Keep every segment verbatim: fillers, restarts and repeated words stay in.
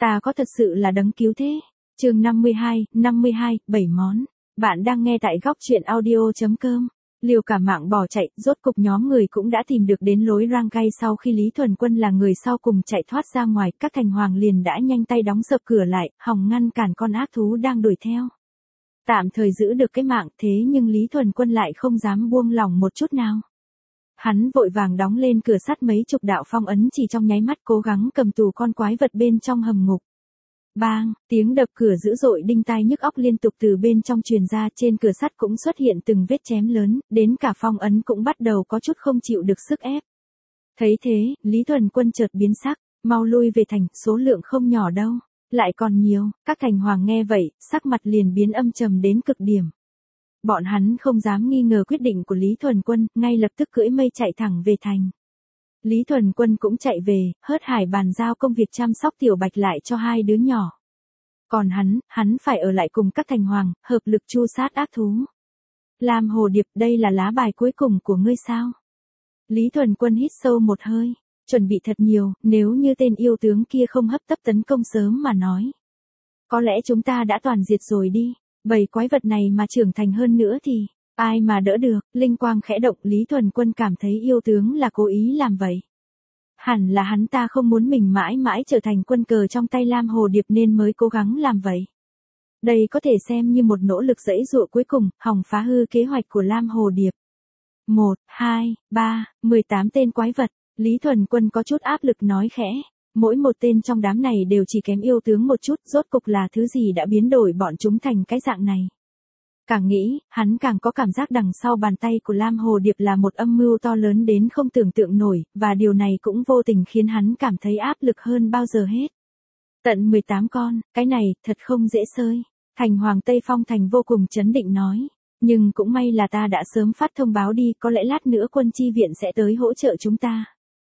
Ta có thật sự là đấng cứu thế. Chương năm mươi hai, năm mươi hai, bảy món. Bạn đang nghe tại góc truyện audio chấm com. Liều cả mạng bỏ chạy, rốt cục nhóm người cũng đã tìm được đến lối rang cay sau khi Lý Thuần Quân là người sau cùng chạy thoát ra ngoài, các thành hoàng liền đã nhanh tay đóng sập cửa lại, hòng ngăn cản con ác thú đang đuổi theo. Tạm thời giữ được cái mạng, thế nhưng Lý Thuần Quân lại không dám buông lỏng một chút nào. Hắn vội vàng đóng lên cửa sắt mấy chục đạo phong ấn, chỉ trong nháy mắt cố gắng cầm tù con quái vật bên trong hầm ngục. Bang, tiếng đập cửa dữ dội đinh tai nhức óc liên tục từ bên trong truyền ra, trên cửa sắt cũng xuất hiện từng vết chém lớn, đến cả phong ấn cũng bắt đầu có chút không chịu được sức ép. Thấy thế, Lý Thuần Quân chợt biến sắc, mau lui về thành, số lượng không nhỏ đâu, lại còn nhiều. Các thành hoàng nghe vậy, sắc mặt liền biến âm trầm đến cực điểm. Bọn hắn không dám nghi ngờ quyết định của Lý Thuần Quân, ngay lập tức cưỡi mây chạy thẳng về thành. Lý Thuần Quân cũng chạy về, hớt hải bàn giao công việc chăm sóc Tiểu Bạch lại cho hai đứa nhỏ. Còn hắn, hắn phải ở lại cùng các thành hoàng, hợp lực tru sát ác thú. Lam Hồ Điệp, đây là lá bài cuối cùng của ngươi sao? Lý Thuần Quân hít sâu một hơi, chuẩn bị thật nhiều, nếu như tên yêu tướng kia không hấp tấp tấn công sớm mà nói. Có lẽ chúng ta đã toàn diệt rồi đi, bầy quái vật này mà trưởng thành hơn nữa thì, ai mà đỡ được. Linh quang khẽ động, Lý Thuần Quân cảm thấy yêu tướng là cố ý làm vậy. Hẳn là hắn ta không muốn mình mãi mãi trở thành quân cờ trong tay Lam Hồ Điệp nên mới cố gắng làm vậy. Đây có thể xem như một nỗ lực giãy giụa cuối cùng, hòng phá hư kế hoạch của Lam Hồ Điệp. Một, hai, ba, mười tám tên quái vật, Lý Thuần Quân có chút áp lực nói khẽ. Mỗi một tên trong đám này đều chỉ kém yêu tướng một chút, rốt cục là thứ gì đã biến đổi bọn chúng thành cái dạng này. Càng nghĩ, hắn càng có cảm giác đằng sau bàn tay của Lam Hồ Điệp là một âm mưu to lớn đến không tưởng tượng nổi, và điều này cũng vô tình khiến hắn cảm thấy áp lực hơn bao giờ hết. Tận mười tám con, cái này, thật không dễ sơi. Thành Hoàng Tây Phong Thành vô cùng chấn định nói. Nhưng cũng may là ta đã sớm phát thông báo đi, có lẽ lát nữa quân chi viện sẽ tới hỗ trợ chúng ta.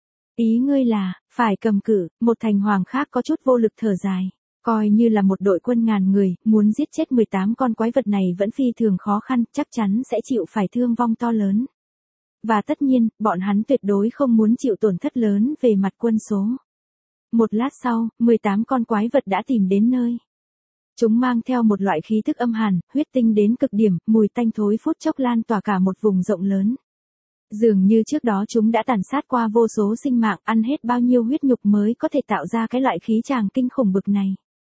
Ý ngươi là, phải cầm cự. Một thành hoàng khác có chút vô lực thở dài. Coi như là một đội quân ngàn người, muốn giết chết mười tám con quái vật này vẫn phi thường khó khăn, chắc chắn sẽ chịu phải thương vong to lớn. Và tất nhiên, bọn hắn tuyệt đối không muốn chịu tổn thất lớn về mặt quân số. Một lát sau, mười tám con quái vật đã tìm đến nơi. Chúng mang theo một loại khí thức âm hàn, huyết tinh đến cực điểm, mùi tanh thối phút chốc lan tỏa cả một vùng rộng lớn. Dường như trước đó chúng đã tàn sát qua vô số sinh mạng, ăn hết bao nhiêu huyết nhục mới có thể tạo ra cái loại khí tràng kinh khủng bực này.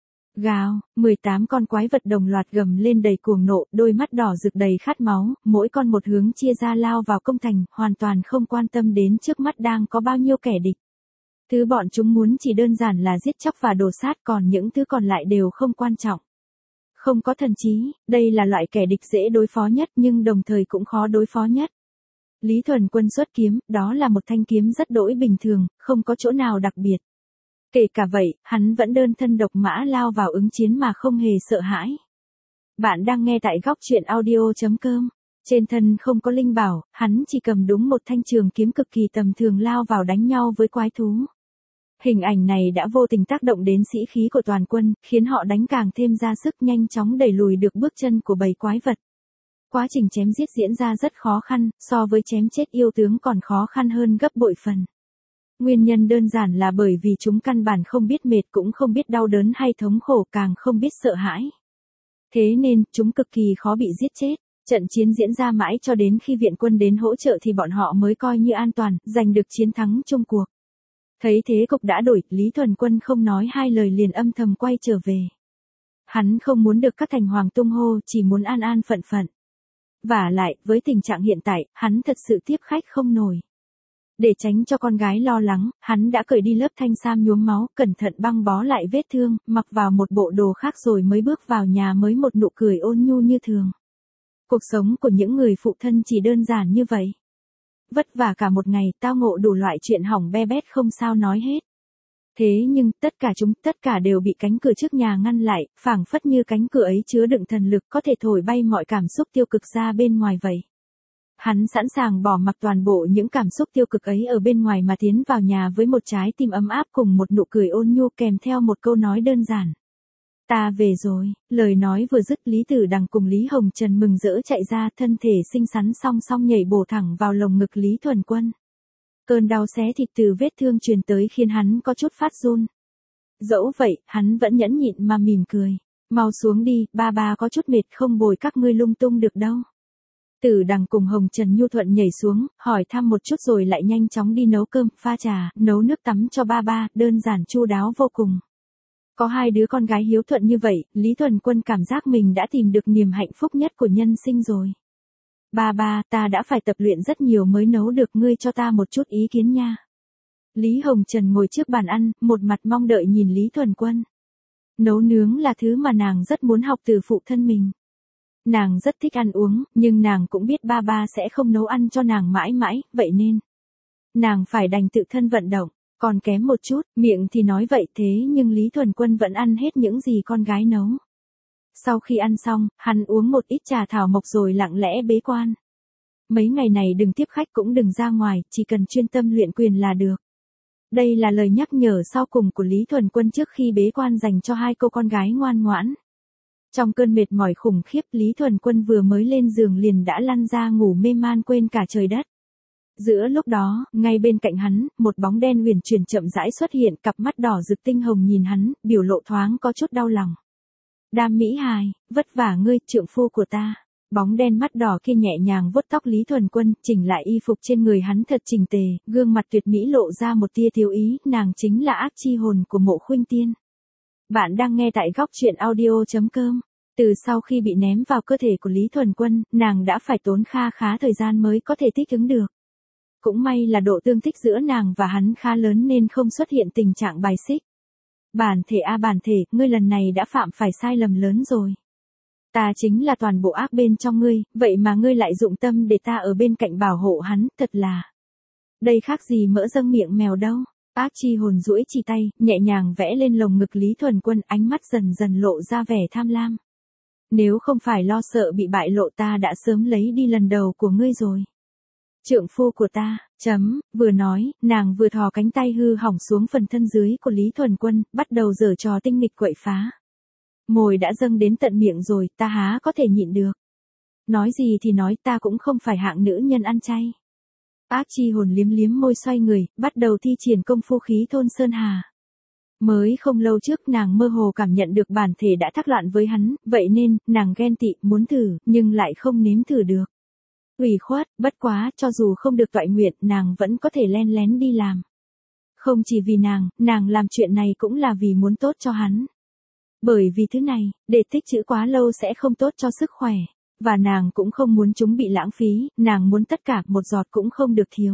Gào, mười tám con quái vật đồng loạt gầm lên đầy cuồng nộ, đôi mắt đỏ rực đầy khát máu, mỗi con một hướng chia ra lao vào công thành, hoàn toàn không quan tâm đến trước mắt đang có bao nhiêu kẻ địch. Thứ bọn chúng muốn chỉ đơn giản là giết chóc và đổ sát, còn những thứ còn lại đều không quan trọng. Không có thần trí, đây là loại kẻ địch dễ đối phó nhất nhưng đồng thời cũng khó đối phó nhất. Lý Thuần Quân xuất kiếm, đó là một thanh kiếm rất đỗi bình thường, không có chỗ nào đặc biệt. Kể cả vậy, hắn vẫn đơn thân độc mã lao vào ứng chiến mà không hề sợ hãi. Bạn đang nghe tại góc truyện audio chấm com. Trên thân không có linh bảo, hắn chỉ cầm đúng một thanh trường kiếm cực kỳ tầm thường lao vào đánh nhau với quái thú. Hình ảnh này đã vô tình tác động đến sĩ khí của toàn quân, khiến họ đánh càng thêm ra sức, nhanh chóng đẩy lùi được bước chân của bầy quái vật. Quá trình chém giết diễn ra rất khó khăn, so với chém chết yêu tướng còn khó khăn hơn gấp bội phần. Nguyên nhân đơn giản là bởi vì chúng căn bản không biết mệt, cũng không biết đau đớn hay thống khổ, càng không biết sợ hãi. Thế nên, chúng cực kỳ khó bị giết chết. Trận chiến diễn ra mãi cho đến khi viện quân đến hỗ trợ thì bọn họ mới coi như an toàn, giành được chiến thắng chung cuộc. Thấy thế cục đã đổi, Lý Thuần Quân không nói hai lời liền âm thầm quay trở về. Hắn không muốn được các thành hoàng tung hô, chỉ muốn an an phận phận. Vả lại, với tình trạng hiện tại, hắn thật sự tiếp khách không nổi. Để tránh cho con gái lo lắng, hắn đã cởi đi lớp thanh sam nhuốm máu, cẩn thận băng bó lại vết thương, mặc vào một bộ đồ khác rồi mới bước vào nhà, mới một nụ cười ôn nhu như thường. Cuộc sống của những người phụ thân chỉ đơn giản như vậy. Vất vả cả một ngày, tao ngộ đủ loại chuyện hỏng be bét không sao nói hết. Thế nhưng, tất cả chúng, tất cả đều bị cánh cửa trước nhà ngăn lại, phảng phất như cánh cửa ấy chứa đựng thần lực có thể thổi bay mọi cảm xúc tiêu cực ra bên ngoài vậy. Hắn sẵn sàng bỏ mặc toàn bộ những cảm xúc tiêu cực ấy ở bên ngoài mà tiến vào nhà với một trái tim ấm áp cùng một nụ cười ôn nhu kèm theo một câu nói đơn giản. Ta về rồi. Lời nói vừa dứt, Lý Tử Đằng cùng Lý Hồng Trần mừng rỡ chạy ra, thân thể xinh xắn song song nhảy bổ thẳng vào lồng ngực Lý Thuần Quân. Cơn đau xé thịt từ vết thương truyền tới khiến hắn có chút phát run. Dẫu vậy, hắn vẫn nhẫn nhịn mà mỉm cười. Mau xuống đi, ba ba có chút mệt không bồi các ngươi lung tung được đâu. Tử Đằng cùng Hồng Trần nhu thuận nhảy xuống, hỏi thăm một chút rồi lại nhanh chóng đi nấu cơm, pha trà, nấu nước tắm cho ba ba, đơn giản chu đáo vô cùng. Có hai đứa con gái hiếu thuận như vậy, Lý Thuần Quân cảm giác mình đã tìm được niềm hạnh phúc nhất của nhân sinh rồi. Ba ba, ta đã phải tập luyện rất nhiều mới nấu được, ngươi cho ta một chút ý kiến nha. Lý Hồng Trần ngồi trước bàn ăn, một mặt mong đợi nhìn Lý Thuần Quân. Nấu nướng là thứ mà nàng rất muốn học từ phụ thân mình. Nàng rất thích ăn uống, nhưng nàng cũng biết ba ba sẽ không nấu ăn cho nàng mãi mãi, vậy nên nàng phải đành tự thân vận động, còn kém một chút, miệng thì nói vậy thế nhưng Lý Thuần Quân vẫn ăn hết những gì con gái nấu. Sau khi ăn xong, hắn uống một ít trà thảo mộc rồi lặng lẽ bế quan. Mấy ngày này đừng tiếp khách cũng đừng ra ngoài, chỉ cần chuyên tâm luyện quyền là được. Đây là lời nhắc nhở sau cùng của Lý Thuần Quân trước khi bế quan dành cho hai cô con gái ngoan ngoãn. Trong cơn mệt mỏi khủng khiếp, Lý Thuần Quân vừa mới lên giường liền đã lăn ra ngủ mê man quên cả trời đất. Giữa lúc đó, ngay bên cạnh hắn, một bóng đen huyền chuyển chậm rãi xuất hiện, cặp mắt đỏ rực tinh hồng nhìn hắn, biểu lộ thoáng có chút đau lòng. Đam Mỹ Hài, vất vả ngươi, trượng phu của ta. Bóng đen mắt đỏ kia nhẹ nhàng vuốt tóc Lý Thuần Quân, chỉnh lại y phục trên người hắn thật chỉnh tề, gương mặt tuyệt mỹ lộ ra một tia thiếu ý, nàng chính là ác chi hồn của Mộ Khuynh Tiên. Bạn đang nghe tại góc truyện audio chấm com. Từ sau khi bị ném vào cơ thể của Lý Thuần Quân, nàng đã phải tốn kha khá thời gian mới có thể thích ứng được. Cũng may là độ tương thích giữa nàng và hắn khá lớn nên không xuất hiện tình trạng bài xích. Bản thể a à bản thể, ngươi lần này đã phạm phải sai lầm lớn rồi. Ta chính là toàn bộ ác bên trong ngươi, vậy mà ngươi lại dụng tâm để ta ở bên cạnh bảo hộ hắn, thật là. Đây khác gì mỡ dâng miệng mèo đâu. Ác chi hồn duỗi chỉ tay, nhẹ nhàng vẽ lên lồng ngực Lý Thuần Quân, ánh mắt dần dần lộ ra vẻ tham lam. Nếu không phải lo sợ bị bại lộ ta đã sớm lấy đi lần đầu của ngươi rồi. Trượng phu của ta, chấm, vừa nói, nàng vừa thò cánh tay hư hỏng xuống phần thân dưới của Lý Thuần Quân, bắt đầu giở trò tinh nghịch quậy phá. Mồi đã dâng đến tận miệng rồi, ta há có thể nhịn được. Nói gì thì nói, ta cũng không phải hạng nữ nhân ăn chay. Ác chi hồn liếm liếm môi xoay người, bắt đầu thi triển công phu khí thôn sơn hà. Mới không lâu trước nàng mơ hồ cảm nhận được bản thể đã thắc loạn với hắn, vậy nên, nàng ghen tị, muốn thử, nhưng lại không nếm thử được. Ủy khuất, bất quá, cho dù không được toại nguyện, nàng vẫn có thể len lén đi làm. Không chỉ vì nàng, nàng làm chuyện này cũng là vì muốn tốt cho hắn. Bởi vì thứ này, để tích trữ quá lâu sẽ không tốt cho sức khỏe. Và nàng cũng không muốn chúng bị lãng phí, nàng muốn tất cả, một giọt cũng không được thiếu.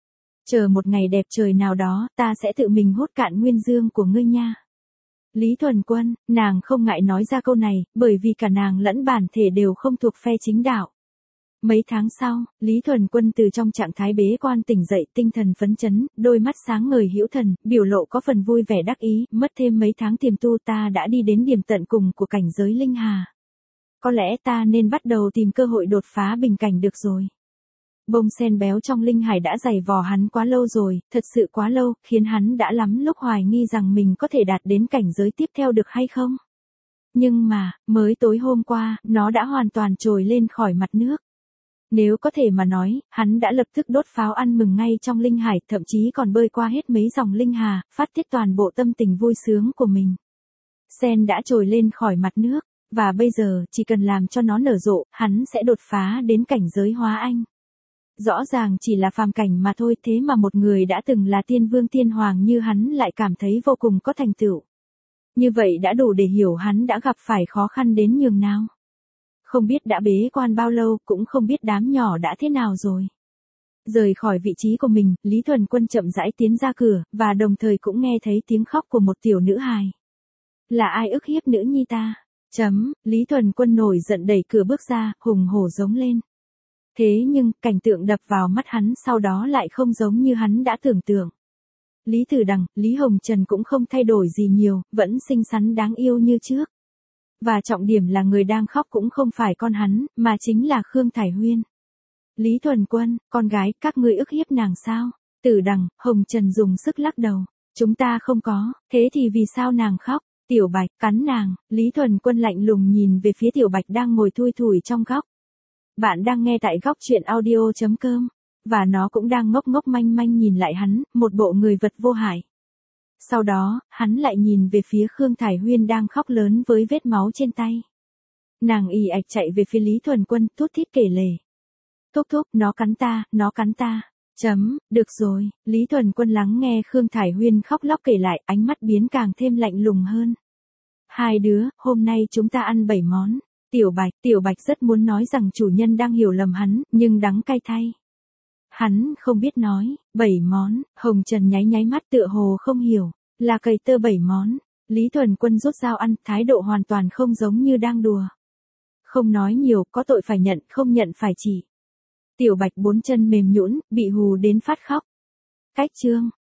Chờ một ngày đẹp trời nào đó, ta sẽ tự mình hút cạn nguyên dương của ngươi nha. Lý Thuần Quân, nàng không ngại nói ra câu này, bởi vì cả nàng lẫn bản thể đều không thuộc phe chính đạo. Mấy tháng sau, Lý Thuần Quân từ trong trạng thái bế quan tỉnh dậy, tinh thần phấn chấn, đôi mắt sáng ngời hữu thần, biểu lộ có phần vui vẻ đắc ý, mất thêm mấy tháng tiềm tu ta đã đi đến điểm tận cùng của cảnh giới linh hà. Có lẽ ta nên bắt đầu tìm cơ hội đột phá bình cảnh được rồi. Bông sen béo trong linh hải đã dày vò hắn quá lâu rồi, thật sự quá lâu, khiến hắn đã lắm lúc hoài nghi rằng mình có thể đạt đến cảnh giới tiếp theo được hay không. Nhưng mà, mới tối hôm qua, nó đã hoàn toàn trồi lên khỏi mặt nước. Nếu có thể mà nói, hắn đã lập tức đốt pháo ăn mừng ngay trong linh hải, thậm chí còn bơi qua hết mấy dòng linh hà, phát tiết toàn bộ tâm tình vui sướng của mình. Sen đã trồi lên khỏi mặt nước, và bây giờ, chỉ cần làm cho nó nở rộ, hắn sẽ đột phá đến cảnh giới hóa anh. Rõ ràng chỉ là phàm cảnh mà thôi, thế mà một người đã từng là tiên vương tiên hoàng như hắn lại cảm thấy vô cùng có thành tựu. Như vậy đã đủ để hiểu hắn đã gặp phải khó khăn đến nhường nào. Không biết đã bế quan bao lâu, cũng không biết đám nhỏ đã thế nào rồi. Rời khỏi vị trí của mình, Lý Thuần Quân chậm rãi tiến ra cửa, và đồng thời cũng nghe thấy tiếng khóc của một tiểu nữ hài. Là ai ức hiếp nữ nhi ta? Chấm, Lý Thuần Quân nổi giận đẩy cửa bước ra, hùng hổ giống lên. Thế nhưng, cảnh tượng đập vào mắt hắn sau đó lại không giống như hắn đã tưởng tượng. Lý Tử Đằng, Lý Hồng Trần cũng không thay đổi gì nhiều, vẫn xinh xắn đáng yêu như trước. Và trọng điểm là người đang khóc cũng không phải con hắn, mà chính là Khương Thải Huyên. Lý Thuần Quân, con gái, các ngươi ức hiếp nàng sao? Tử Đằng, Hồng Trần dùng sức lắc đầu. Chúng ta không có, thế thì vì sao nàng khóc? Tiểu Bạch, cắn nàng, Lý Thuần Quân lạnh lùng nhìn về phía Tiểu Bạch đang ngồi thui thủi trong góc. Bạn đang nghe tại góc truyện audio chấm com, và nó cũng đang ngốc ngốc manh manh nhìn lại hắn, một bộ người vật vô hại. Sau đó, hắn lại nhìn về phía Khương Thải Huyên đang khóc lớn với vết máu trên tay. Nàng ì ạch chạy về phía Lý Thuần Quân, thút thít kể lể. Thúc thúc, nó cắn ta, nó cắn ta. Chấm, được rồi, Lý Thuần Quân lắng nghe Khương Thải Huyên khóc lóc kể lại, ánh mắt biến càng thêm lạnh lùng hơn. Hai đứa, hôm nay chúng ta ăn bảy món. Tiểu Bạch, Tiểu Bạch rất muốn nói rằng chủ nhân đang hiểu lầm hắn, nhưng đắng cay thay. Hắn không biết nói, bảy món, Hồng Trần nháy nháy mắt tựa hồ không hiểu, là cầy tơ bảy món. Lý Thuần Quân rút dao ăn, thái độ hoàn toàn không giống như đang đùa. Không nói nhiều, có tội phải nhận, không nhận phải chỉ. Tiểu Bạch bốn chân mềm nhũn, bị hù đến phát khóc. Cách chương